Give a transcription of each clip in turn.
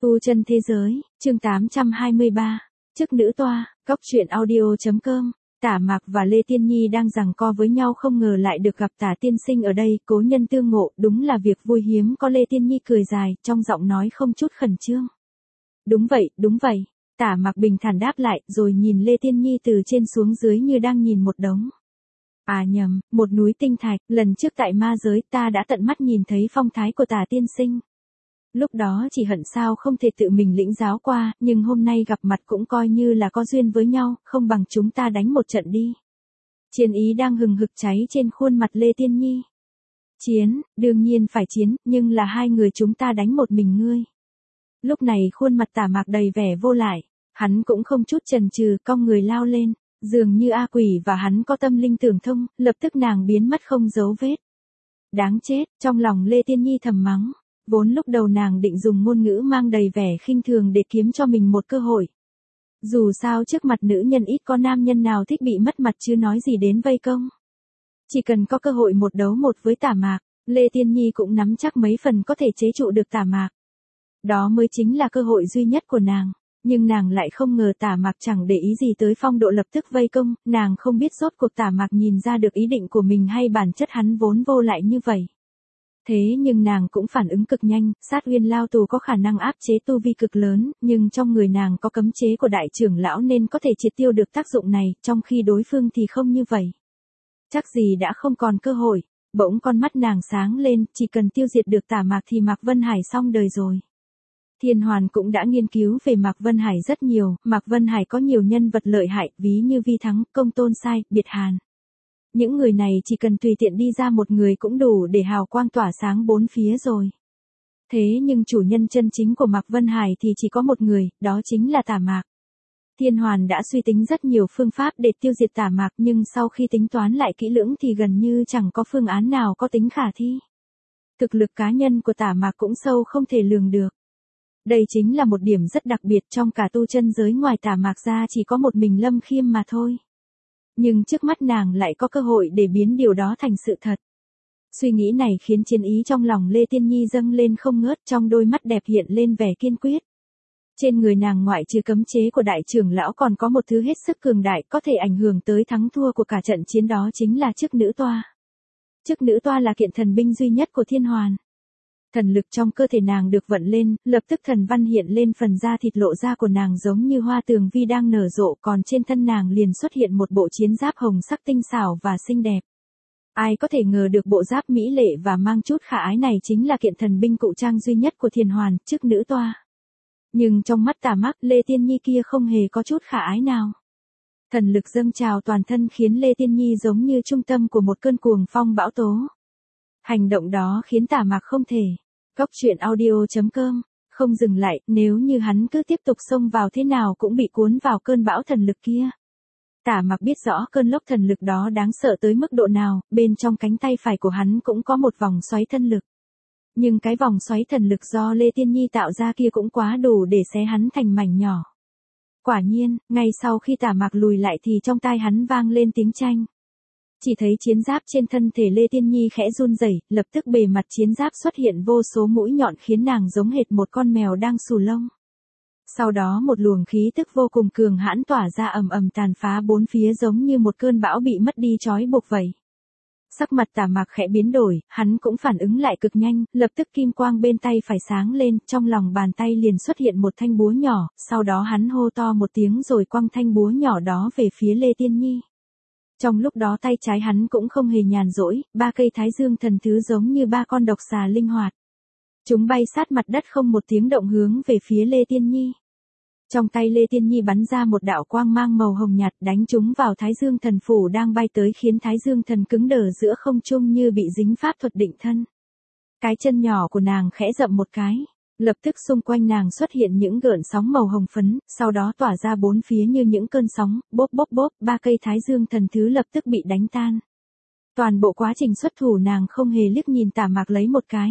Tu chân thế giới, chương 823, chức nữ toa, cóc truyện audio.com. Tả Mạc và Lê Tiên Nhi đang giằng co với nhau, không ngờ lại được gặp Tả tiên sinh ở đây, cố nhân tương ngộ, đúng là việc vui hiếm có. Lê Tiên Nhi cười dài, trong giọng nói không chút khẩn trương. Đúng vậy. Tả Mạc bình thản đáp lại, rồi nhìn Lê Tiên Nhi từ trên xuống dưới như đang nhìn một đống. À nhầm, một núi tinh thạch, lần trước tại ma giới ta đã tận mắt nhìn thấy phong thái của Tả tiên sinh. Lúc đó chỉ hận sao không thể tự mình lĩnh giáo qua, nhưng hôm nay gặp mặt cũng coi như là có duyên với nhau, không bằng chúng ta đánh một trận đi. Chiến ý đang hừng hực cháy trên khuôn mặt Lê Tiên Nhi. Chiến, đương nhiên phải chiến, nhưng là hai người chúng ta đánh một mình ngươi. Lúc này khuôn mặt Tả Mạc đầy vẻ vô lại, hắn cũng không chút chần chừ, cong người lao lên, dường như A Quỷ và hắn có tâm linh tưởng thông, lập tức nàng biến mất không dấu vết. Đáng chết, trong lòng Lê Tiên Nhi thầm mắng. Vốn lúc đầu nàng định dùng ngôn ngữ mang đầy vẻ khinh thường để kiếm cho mình một cơ hội. Dù sao trước mặt nữ nhân ít có nam nhân nào thích bị mất mặt chứ nói gì đến vây công. Chỉ cần có cơ hội một đấu một với Tả Mạc, Lê Tiên Nhi cũng nắm chắc mấy phần có thể chế trụ được Tả Mạc. Đó mới chính là cơ hội duy nhất của nàng. Nhưng nàng lại không ngờ Tả Mạc chẳng để ý gì tới phong độ lập tức vây công, nàng không biết rốt cuộc Tả Mạc nhìn ra được ý định của mình hay bản chất hắn vốn vô lại như vậy. Thế nhưng nàng cũng phản ứng cực nhanh, Sát Uyên Lao Tù có khả năng áp chế tu vi cực lớn, nhưng trong người nàng có cấm chế của đại trưởng lão nên có thể triệt tiêu được tác dụng này, trong khi đối phương thì không như vậy. Chắc gì đã không còn cơ hội, bỗng con mắt nàng sáng lên, chỉ cần tiêu diệt được Tả Mạc thì Mạc Vân Hải xong đời rồi. Thiên Hoàn cũng đã nghiên cứu về Mạc Vân Hải rất nhiều, Mạc Vân Hải có nhiều nhân vật lợi hại, ví như Vi Thắng, Công Tôn Sai, Biệt Hàn. Những người này chỉ cần tùy tiện đi ra một người cũng đủ để hào quang tỏa sáng bốn phía rồi. Thế nhưng chủ nhân chân chính của Mạc Vân Hải thì chỉ có một người, đó chính là Tả Mạc. Thiên Hoàn đã suy tính rất nhiều phương pháp để tiêu diệt Tả Mạc, nhưng sau khi tính toán lại kỹ lưỡng thì gần như chẳng có phương án nào có tính khả thi. Thực lực cá nhân của Tả Mạc cũng sâu không thể lường được. Đây chính là một điểm rất đặc biệt, trong cả tu chân giới ngoài Tả Mạc ra chỉ có một mình Lâm Khiêm mà thôi. Nhưng trước mắt nàng lại có cơ hội để biến điều đó thành sự thật. Suy nghĩ này khiến chiến ý trong lòng Lê Tiên Nhi dâng lên không ngớt, trong đôi mắt đẹp hiện lên vẻ kiên quyết. Trên người nàng ngoại trừ cấm chế của đại trưởng lão còn có một thứ hết sức cường đại có thể ảnh hưởng tới thắng thua của cả trận chiến, đó chính là chức nữ toa. Chức nữ toa là kiện thần binh duy nhất của Thiên Hoàn. Thần lực trong cơ thể nàng được vận lên, lập tức thần văn hiện lên phần da thịt lộ ra của nàng giống như hoa tường vi đang nở rộ, còn trên thân nàng liền xuất hiện một bộ chiến giáp hồng sắc tinh xảo và xinh đẹp. Ai có thể ngờ được bộ giáp mỹ lệ và mang chút khả ái này chính là kiện thần binh cụ trang duy nhất của Thiên Hoàn, chức nữ toa. Nhưng trong mắt Tả Mạc, Lê Tiên Nhi kia không hề có chút khả ái nào. Thần lực dâng trào toàn thân khiến Lê Tiên Nhi giống như trung tâm của một cơn cuồng phong bão tố. Hành động đó khiến Tả Mạc không thể. Cóc truyện audio.com, không dừng lại, nếu như hắn cứ tiếp tục xông vào thế nào cũng bị cuốn vào cơn bão thần lực kia. Tả Mạc biết rõ cơn lốc thần lực đó đáng sợ tới mức độ nào, bên trong cánh tay phải của hắn cũng có một vòng xoáy thân lực. Nhưng cái vòng xoáy thần lực do Lê Tiên Nhi tạo ra kia cũng quá đủ để xé hắn thành mảnh nhỏ. Quả nhiên, ngay sau khi Tả Mạc lùi lại thì trong tai hắn vang lên tiếng tranh. Chỉ thấy chiến giáp trên thân thể Lê Tiên Nhi khẽ run rẩy, lập tức bề mặt chiến giáp xuất hiện vô số mũi nhọn khiến nàng giống hệt một con mèo đang xù lông. Sau đó một luồng khí tức vô cùng cường hãn tỏa ra ầm ầm tàn phá bốn phía giống như một cơn bão bị mất đi trói buộc vậy. Sắc mặt Tả Mạc khẽ biến đổi, hắn cũng phản ứng lại cực nhanh, lập tức kim quang bên tay phải sáng lên, trong lòng bàn tay liền xuất hiện một thanh búa nhỏ, sau đó hắn hô to một tiếng rồi quăng thanh búa nhỏ đó về phía Lê Tiên Nhi. Trong lúc đó tay trái hắn cũng không hề nhàn rỗi, ba cây thái dương thần thứ giống như ba con độc xà linh hoạt. Chúng bay sát mặt đất không một tiếng động hướng về phía Lê Tiên Nhi. Trong tay Lê Tiên Nhi bắn ra một đạo quang mang màu hồng nhạt đánh chúng vào thái dương thần phủ đang bay tới, khiến thái dương thần cứng đờ giữa không trung như bị dính pháp thuật định thân. Cái chân nhỏ của nàng khẽ dậm một cái. Lập tức xung quanh nàng xuất hiện những gợn sóng màu hồng phấn, sau đó tỏa ra bốn phía như những cơn sóng, bốp, ba cây thái dương thần thứ lập tức bị đánh tan. Toàn bộ quá trình xuất thủ nàng không hề liếc nhìn Tả Mạc lấy một cái.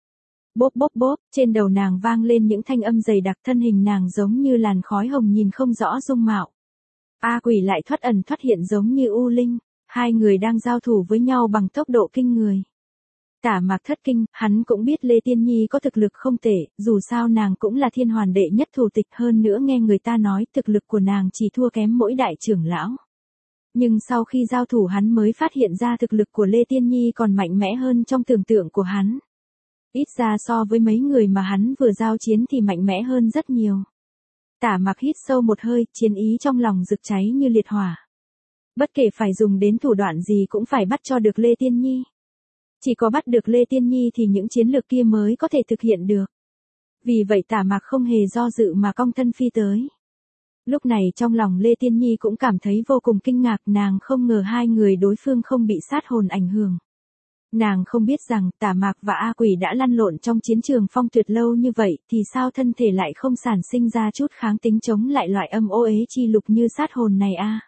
Bốp, trên đầu nàng vang lên những thanh âm dày đặc, thân hình nàng giống như làn khói hồng nhìn không rõ dung mạo. A Quỷ lại thoát ẩn thoát hiện giống như u linh, hai người đang giao thủ với nhau bằng tốc độ kinh người. Tả Mạc thất kinh, hắn cũng biết Lê Tiên Nhi có thực lực không tệ, dù sao nàng cũng là thiên hoàn đệ nhất thủ tịch, hơn nữa nghe người ta nói thực lực của nàng chỉ thua kém mỗi đại trưởng lão. Nhưng sau khi giao thủ hắn mới phát hiện ra thực lực của Lê Tiên Nhi còn mạnh mẽ hơn trong tưởng tượng của hắn. Ít ra so với mấy người mà hắn vừa giao chiến thì mạnh mẽ hơn rất nhiều. Tả Mạc hít sâu một hơi, chiến ý trong lòng rực cháy như liệt hỏa. Bất kể phải dùng đến thủ đoạn gì cũng phải bắt cho được Lê Tiên Nhi. Chỉ có bắt được Lê Tiên Nhi thì những chiến lược kia mới có thể thực hiện được. Vì vậy Tả Mạc không hề do dự mà cong thân phi tới. Lúc này trong lòng Lê Tiên Nhi cũng cảm thấy vô cùng kinh ngạc, nàng không ngờ hai người đối phương không bị sát hồn ảnh hưởng. Nàng không biết rằng Tả Mạc và A Quỷ đã lăn lộn trong chiến trường phong tuyệt lâu như vậy thì sao thân thể lại không sản sinh ra chút kháng tính chống lại loại âm ô ế chi lục như sát hồn này a.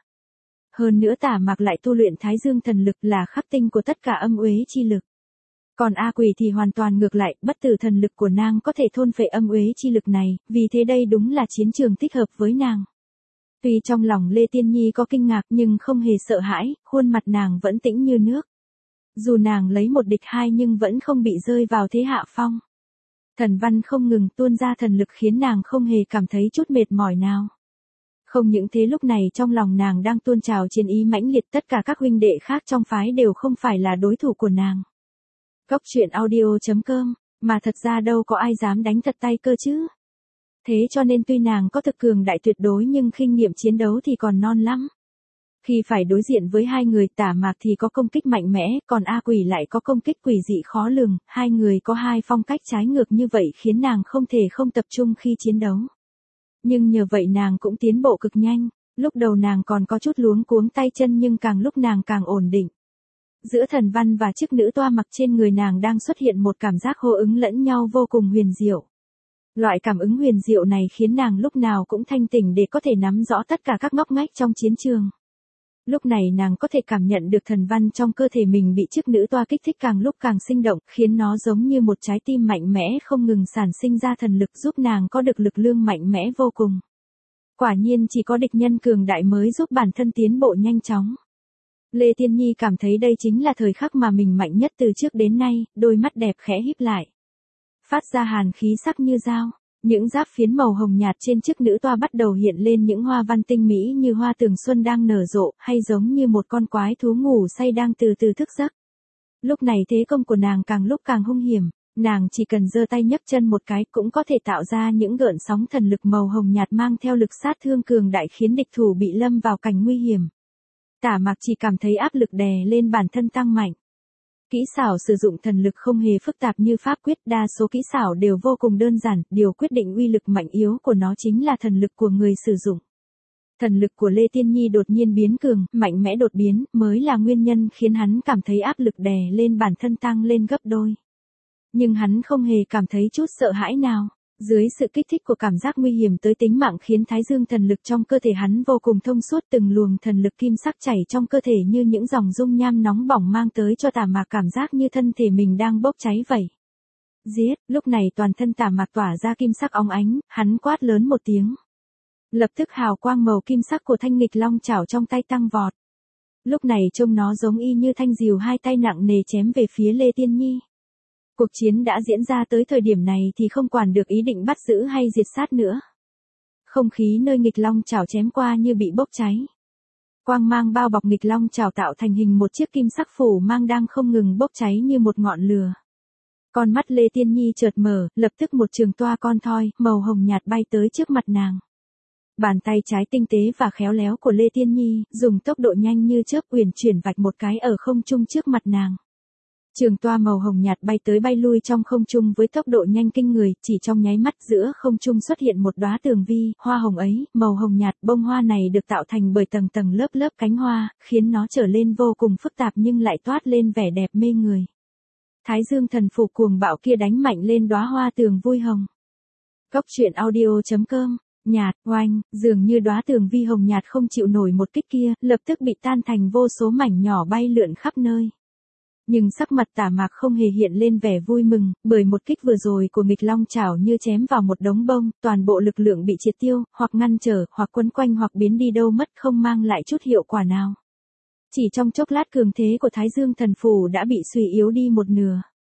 Hơn nữa Tả Mạc lại tu luyện Thái Dương thần lực là khắc tinh của tất cả âm uế chi lực. Còn A Quỷ thì hoàn toàn ngược lại, bất tử thần lực của nàng có thể thôn phệ âm uế chi lực này, vì thế đây đúng là chiến trường thích hợp với nàng. Tuy trong lòng Lê Tiên Nhi có kinh ngạc nhưng không hề sợ hãi, khuôn mặt nàng vẫn tĩnh như nước. Dù nàng lấy một địch hai nhưng vẫn không bị rơi vào thế hạ phong. Thần văn không ngừng tuôn ra thần lực khiến nàng không hề cảm thấy chút mệt mỏi nào. Không những thế, lúc này trong lòng nàng đang tuôn trào chiến ý mãnh liệt, tất cả các huynh đệ khác trong phái đều không phải là đối thủ của nàng. Cốc truyện audio.com, mà thật ra đâu có ai dám đánh thật tay cơ chứ. Thế cho nên tuy nàng có thực cường đại tuyệt đối nhưng kinh nghiệm chiến đấu thì còn non lắm. Khi phải đối diện với hai người, Tả Mạc thì có công kích mạnh mẽ, còn A Quỷ lại có công kích quỷ dị khó lường, hai người có hai phong cách trái ngược như vậy khiến nàng không thể không tập trung khi chiến đấu. Nhưng nhờ vậy nàng cũng tiến bộ cực nhanh, lúc đầu nàng còn có chút luống cuống tay chân nhưng càng lúc nàng càng ổn định. Giữa thần văn và chiếc nữ toa mặc trên người nàng đang xuất hiện một cảm giác hô ứng lẫn nhau vô cùng huyền diệu. Loại cảm ứng huyền diệu này khiến nàng lúc nào cũng thanh tỉnh để có thể nắm rõ tất cả các ngóc ngách trong chiến trường. Lúc này nàng có thể cảm nhận được thần văn trong cơ thể mình bị chiếc nữ toa kích thích càng lúc càng sinh động, khiến nó giống như một trái tim mạnh mẽ không ngừng sản sinh ra thần lực giúp nàng có được lực lượng mạnh mẽ vô cùng. Quả nhiên chỉ có địch nhân cường đại mới giúp bản thân tiến bộ nhanh chóng. Lê Tiên Nhi cảm thấy đây chính là thời khắc mà mình mạnh nhất từ trước đến nay, đôi mắt đẹp khẽ híp lại. Phát ra hàn khí sắc như dao. Những giáp phiến màu hồng nhạt trên chiếc nữ toa bắt đầu hiện lên những hoa văn tinh mỹ như hoa tường xuân đang nở rộ, hay giống như một con quái thú ngủ say đang từ từ thức giấc. Lúc này thế công của nàng càng lúc càng hung hiểm, nàng chỉ cần giơ tay nhấc chân một cái cũng có thể tạo ra những gợn sóng thần lực màu hồng nhạt mang theo lực sát thương cường đại khiến địch thủ bị lâm vào cảnh nguy hiểm. Tả Mạc chỉ cảm thấy áp lực đè lên bản thân tăng mạnh. Kỹ xảo sử dụng thần lực không hề phức tạp như pháp quyết, đa số kỹ xảo đều vô cùng đơn giản, điều quyết định uy lực mạnh yếu của nó chính là thần lực của người sử dụng. Thần lực của Lê Tiên Nhi đột nhiên biến cường, mạnh mẽ đột biến, mới là nguyên nhân khiến hắn cảm thấy áp lực đè lên bản thân tăng lên gấp đôi. Nhưng hắn không hề cảm thấy chút sợ hãi nào. Dưới sự kích thích của cảm giác nguy hiểm tới tính mạng khiến Thái Dương thần lực trong cơ thể hắn vô cùng thông suốt, từng luồng thần lực kim sắc chảy trong cơ thể như những dòng dung nham nóng bỏng mang tới cho Tả Mạc cảm giác như thân thể mình đang bốc cháy vậy. Giết, lúc này toàn thân Tả Mạc tỏa ra kim sắc óng ánh, hắn quát lớn một tiếng. Lập tức hào quang màu kim sắc của thanh nghịch long chảo trong tay tăng vọt. Lúc này trông nó giống y như thanh diều hai tay nặng nề chém về phía Lê Tiên Nhi. Cuộc chiến đã diễn ra tới thời điểm này thì không quản được ý định bắt giữ hay diệt sát nữa. Không khí nơi nghịch long chảo chém qua như bị bốc cháy. Quang mang bao bọc nghịch long chảo tạo thành hình một chiếc kim sắc phủ mang đang không ngừng bốc cháy như một ngọn lửa. Con mắt Lê Tiên Nhi chợt mở, lập tức một trường toa con thoi màu hồng nhạt bay tới trước mặt nàng. Bàn tay trái tinh tế và khéo léo của Lê Tiên Nhi dùng tốc độ nhanh như chớp uyển chuyển vạch một cái ở không trung trước mặt nàng. Trường toa màu hồng nhạt bay tới bay lui trong không trung với tốc độ nhanh kinh người, chỉ trong nháy mắt giữa không trung xuất hiện một đóa tường vi, hoa hồng ấy, màu hồng nhạt, bông hoa này được tạo thành bởi tầng tầng lớp lớp cánh hoa, khiến nó trở lên vô cùng phức tạp nhưng lại toát lên vẻ đẹp mê người. Thái Dương thần phù cuồng bạo kia đánh mạnh lên đóa hoa tường vui hồng. Cốc truyện audio.com, nhạt, oanh, dường như đóa tường vi hồng nhạt không chịu nổi một kích kia, lập tức bị tan thành vô số mảnh nhỏ bay lượn khắp nơi. Nhưng sắc mặt Tả Mạc không hề hiện lên vẻ vui mừng, bởi một kích vừa rồi của nghịch long chảo như chém vào một đống bông, toàn bộ lực lượng bị triệt tiêu, hoặc ngăn trở, hoặc quấn quanh hoặc biến đi đâu mất, không mang lại chút hiệu quả nào. Chỉ trong chốc lát cường thế của Thái Dương thần phù đã bị suy yếu đi một nửa.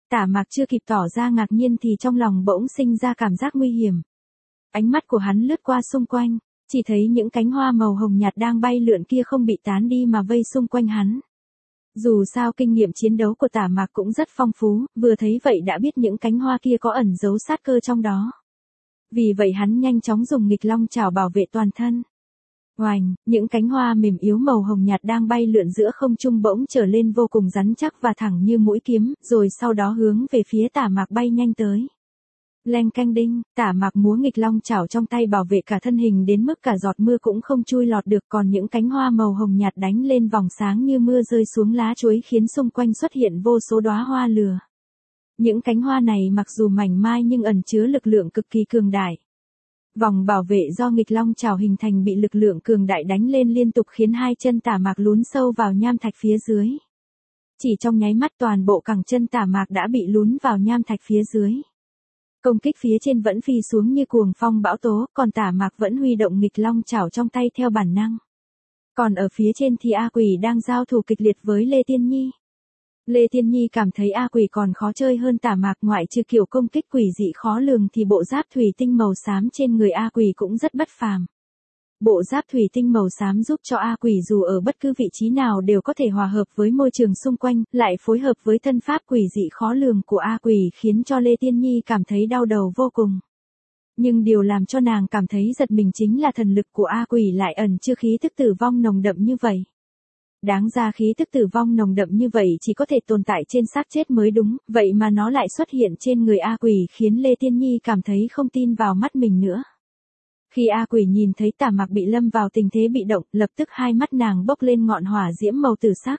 Tả Mạc chưa kịp tỏ ra ngạc nhiên thì trong lòng bỗng sinh ra cảm giác nguy hiểm. Ánh mắt của hắn lướt qua xung quanh, chỉ thấy những cánh hoa màu hồng nhạt đang bay lượn kia không bị tán đi mà vây xung quanh hắn. Dù sao kinh nghiệm chiến đấu của Tả Mạc cũng rất phong phú, vừa thấy vậy đã biết những cánh hoa kia có ẩn giấu sát cơ trong đó. Vì vậy hắn nhanh chóng dùng nghịch long chảo bảo vệ toàn thân. Oành, những cánh hoa mềm yếu màu hồng nhạt đang bay lượn giữa không trung bỗng trở lên vô cùng rắn chắc và thẳng như mũi kiếm, rồi sau đó hướng về phía Tả Mạc bay nhanh tới. Leng canh đinh, Tả Mạc múa nghịch long chảo trong tay bảo vệ cả thân hình đến mức cả giọt mưa cũng không chui lọt được, còn những cánh hoa màu hồng nhạt đánh lên vòng sáng như mưa rơi xuống lá chuối khiến xung quanh xuất hiện vô số đóa hoa lửa. Những cánh hoa này mặc dù mảnh mai nhưng ẩn chứa lực lượng cực kỳ cường đại. Vòng bảo vệ do nghịch long chảo hình thành bị lực lượng cường đại đánh lên liên tục khiến hai chân Tả Mạc lún sâu vào nham thạch phía dưới. Chỉ trong nháy mắt toàn bộ cẳng chân Tả Mạc đã bị lún vào nham thạch phía dưới. Công kích phía trên vẫn phi xuống như cuồng phong bão tố, còn Tả Mạc vẫn huy động nghịch long chảo trong tay theo bản năng. Còn ở phía trên thì A Quỷ đang giao thủ kịch liệt với Lê Tiên Nhi. Lê Tiên Nhi cảm thấy A Quỷ còn khó chơi hơn Tả Mạc, ngoại trừ kiểu công kích quỷ dị khó lường thì bộ giáp thủy tinh màu xám trên người A Quỷ cũng rất bất phàm. Bộ giáp thủy tinh màu xám giúp cho A Quỷ dù ở bất cứ vị trí nào đều có thể hòa hợp với môi trường xung quanh, lại phối hợp với thân pháp quỷ dị khó lường của A Quỷ khiến cho Lê Tiên Nhi cảm thấy đau đầu vô cùng. Nhưng điều làm cho nàng cảm thấy giật mình chính là thần lực của A Quỷ lại ẩn chứa khí tức tử vong nồng đậm như vậy. Đáng ra khí tức tử vong nồng đậm như vậy chỉ có thể tồn tại trên xác chết mới đúng, vậy mà nó lại xuất hiện trên người A Quỷ khiến Lê Tiên Nhi cảm thấy không tin vào mắt mình nữa. Khi A Quỷ nhìn thấy Tả Mạc bị lâm vào tình thế bị động, lập tức hai mắt nàng bốc lên ngọn hỏa diễm màu tử sắc.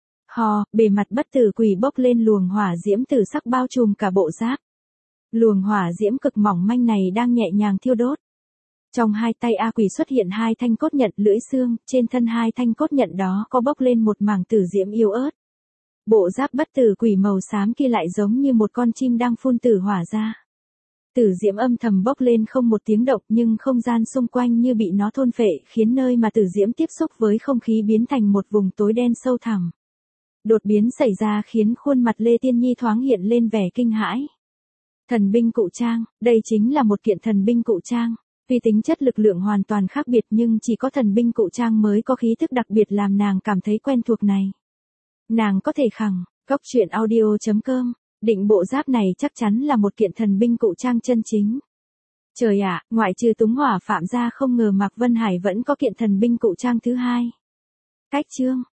Bề mặt bất tử quỷ bốc lên luồng hỏa diễm tử sắc bao trùm cả bộ giáp. Luồng hỏa diễm cực mỏng manh này đang nhẹ nhàng thiêu đốt. Trong hai tay A Quỷ xuất hiện hai thanh cốt nhận lưỡi xương, trên thân hai thanh cốt nhận đó có bốc lên một mảng tử diễm yếu ớt. Bộ giáp bất tử quỷ màu xám kia lại giống như một con chim đang phun tử hỏa ra. Tử diễm âm thầm bốc lên không một tiếng động nhưng không gian xung quanh như bị nó thôn phệ khiến nơi mà tử diễm tiếp xúc với không khí biến thành một vùng tối đen sâu thẳm. Đột biến xảy ra khiến khuôn mặt Lê Tiên Nhi thoáng hiện lên vẻ kinh hãi. Thần binh cụ trang, đây chính là một kiện thần binh cụ trang. Tuy tính chất lực lượng hoàn toàn khác biệt nhưng chỉ có thần binh cụ trang mới có khí thức đặc biệt làm nàng cảm thấy quen thuộc này. Nàng có thể khẳng, coctruyện.audio.com, định bộ giáp này chắc chắn là một kiện thần binh cụ trang chân chính. Trời ạ, ngoại trừ Túng Hỏa Phạm ra không ngờ Mạc Vân Hải vẫn có kiện thần binh cụ trang thứ hai. Cách chương